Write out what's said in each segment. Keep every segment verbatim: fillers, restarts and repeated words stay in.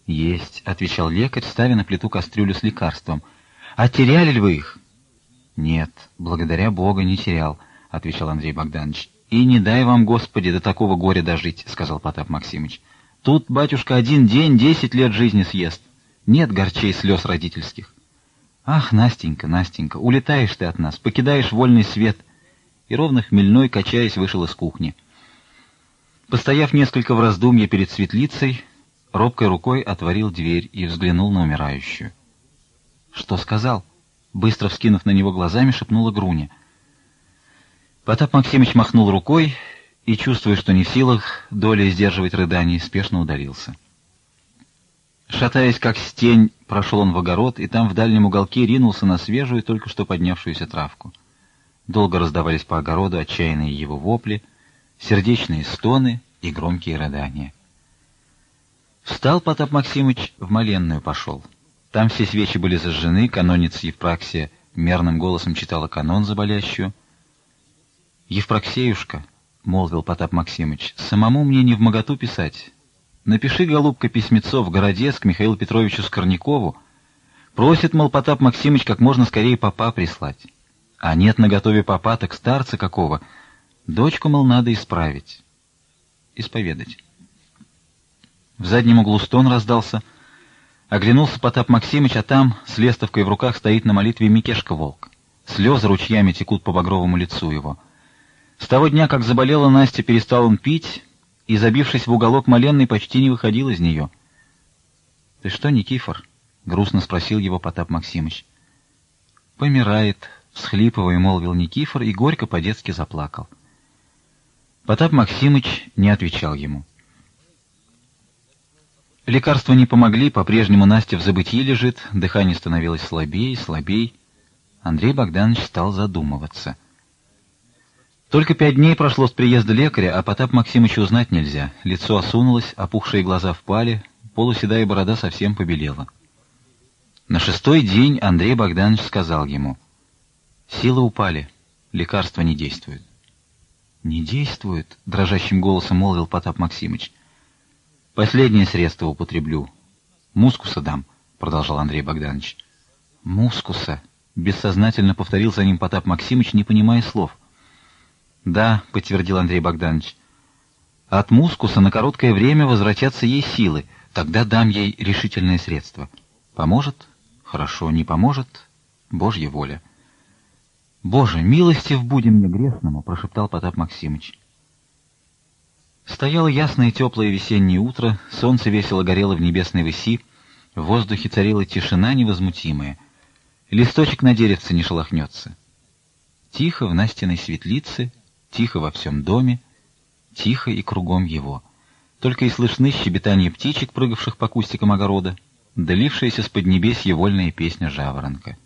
Есть, — отвечал лекарь, ставя на плиту кастрюлю с лекарством. А теряли ли вы их? Нет, благодаря Богу, не терял, — отвечал Андрей Богданович. И не дай вам, Господи, до такого горя дожить, — сказал Потап Максимыч. Тут, батюшка, один день десять лет жизни съест. Нет горчей слез родительских. Ах, Настенька, Настенька, улетаешь ты от нас, покидаешь вольный свет. И ровно хмельной, качаясь, вышел из кухни. Постояв несколько в раздумье перед светлицей, робкой рукой отворил дверь и взглянул на умирающую. «Что сказал?» — быстро вскинув на него глазами, шепнула Груня. Потап Максимыч махнул рукой и, чувствуя, что не в силах долей сдерживать рыданий, спешно удалился. Шатаясь, как стень, прошел он в огород, и там в дальнем уголке ринулся на свежую, только что поднявшуюся травку. Долго раздавались по огороду отчаянные его вопли, сердечные стоны и громкие рыдания. Встал Потап Максимыч, в моленную пошел. Там все свечи были зажжены, каноница Евпраксия мерным голосом читала канон за болящую. «Евпраксеюшка», — молвил Потап Максимыч, — «самому мне не вмоготу писать. Напиши, голубка, письмецо в Городец к Михаилу Петровичу Скорнякову. Просит, мол, Потап Максимыч как можно скорее попа прислать. А нет наготове попа, так старца какого. Дочку, мол, надо исправить, исповедать». В заднем углу стон раздался. Оглянулся Потап Максимыч, а там с лестовкой в руках стоит на молитве Микешка-волк. Слезы ручьями текут по багровому лицу его. С того дня, как заболела Настя, перестал он пить, и, забившись в уголок моленной, почти не выходил из нее. — Ты что, Никифор? — грустно спросил его Потап Максимыч. — Помирает, — всхлипывая, молвил Никифор, и горько по-детски заплакал. Потап Максимыч не отвечал ему. Лекарства не помогли, по-прежнему Настя в забытьи лежит, дыхание становилось слабее и слабее. Андрей Богданович стал задумываться. Только пять дней прошло с приезда лекаря, а Потап Максимыча узнать нельзя. Лицо осунулось, опухшие глаза впали, полуседая борода совсем побелела. На шестой день Андрей Богданович сказал ему: «Силы упали, лекарства не действуют». «Не действуют?» — дрожащим голосом молвил Потап Максимыч. «Последнее средство употреблю. Мускуса дам», — продолжал Андрей Богданович. «Мускуса», — бессознательно повторил за ним Потап Максимыч, не понимая слов. «Да», — подтвердил Андрей Богданович, — «от мускуса на короткое время возвратятся ей силы, тогда дам ей решительное средство. Поможет? Хорошо, не поможет? Божья воля». «Боже, милостив буди мне грешному», — прошептал Потап Максимыч. Стояло ясное теплое весеннее утро, солнце весело горело в небесной выси, в воздухе царила тишина невозмутимая. Листочек на деревце не шелохнется. Тихо в Настиной светлице, тихо во всем доме, тихо и кругом его. Только и слышны щебетание птичек, прыгавших по кустикам огорода, долившаяся с поднебесья вольная песня жаворонка.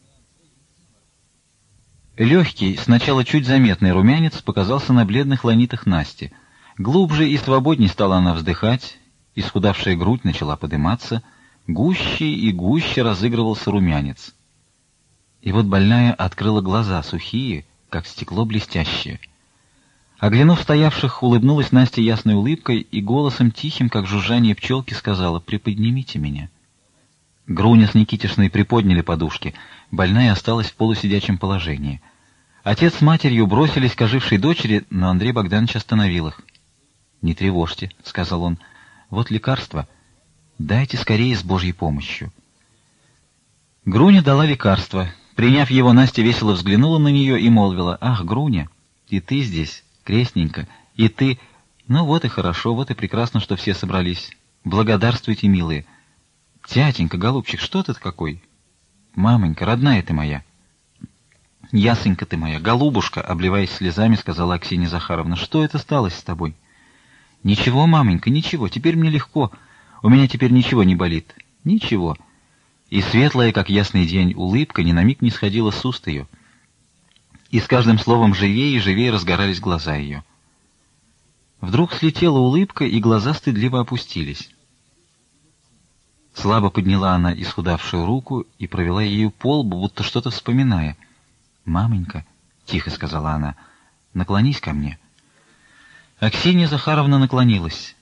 Легкий, сначала чуть заметный румянец показался на бледных ланитах Насти. Глубже и свободней стала она вздыхать, исхудавшая грудь начала подыматься, гуще и гуще разыгрывался румянец. И вот больная открыла глаза, сухие, как стекло блестящее. Оглянув стоявших, улыбнулась Настя ясной улыбкой и голосом тихим, как жужжание пчелки, сказала: «Приподнимите меня». Груня с Никитишной приподняли подушки, больная осталась в полусидячем положении. Отец с матерью бросились к ожившей дочери, но Андрей Богданович остановил их. «Не тревожьте», — сказал он, — «вот лекарство. Дайте скорее с Божьей помощью». Груня дала лекарство. Приняв его, Настя весело взглянула на нее и молвила: «Ах, Груня, и ты здесь, крестненько, и ты... Ну вот и хорошо, вот и прекрасно, что все собрались. Благодарствуйте, милые. Тятенька, голубчик, что ты какой? Мамонька, родная ты моя». «Ясенька ты моя, голубушка», — обливаясь слезами, сказала Аксинья Захаровна, — «что это сталось с тобой?» «Ничего, маменька, ничего, теперь мне легко. У меня теперь ничего не болит. Ничего». И светлая, как ясный день, улыбка ни на миг не сходила с уст ее. И с каждым словом живее и живее разгорались глаза ее. Вдруг слетела улыбка, и глаза стыдливо опустились. Слабо подняла она исхудавшую руку и провела ею по лбу, будто что-то вспоминая. «Маменька», — тихо сказала она, — «наклонись ко мне». Аксинья Захаровна наклонилась.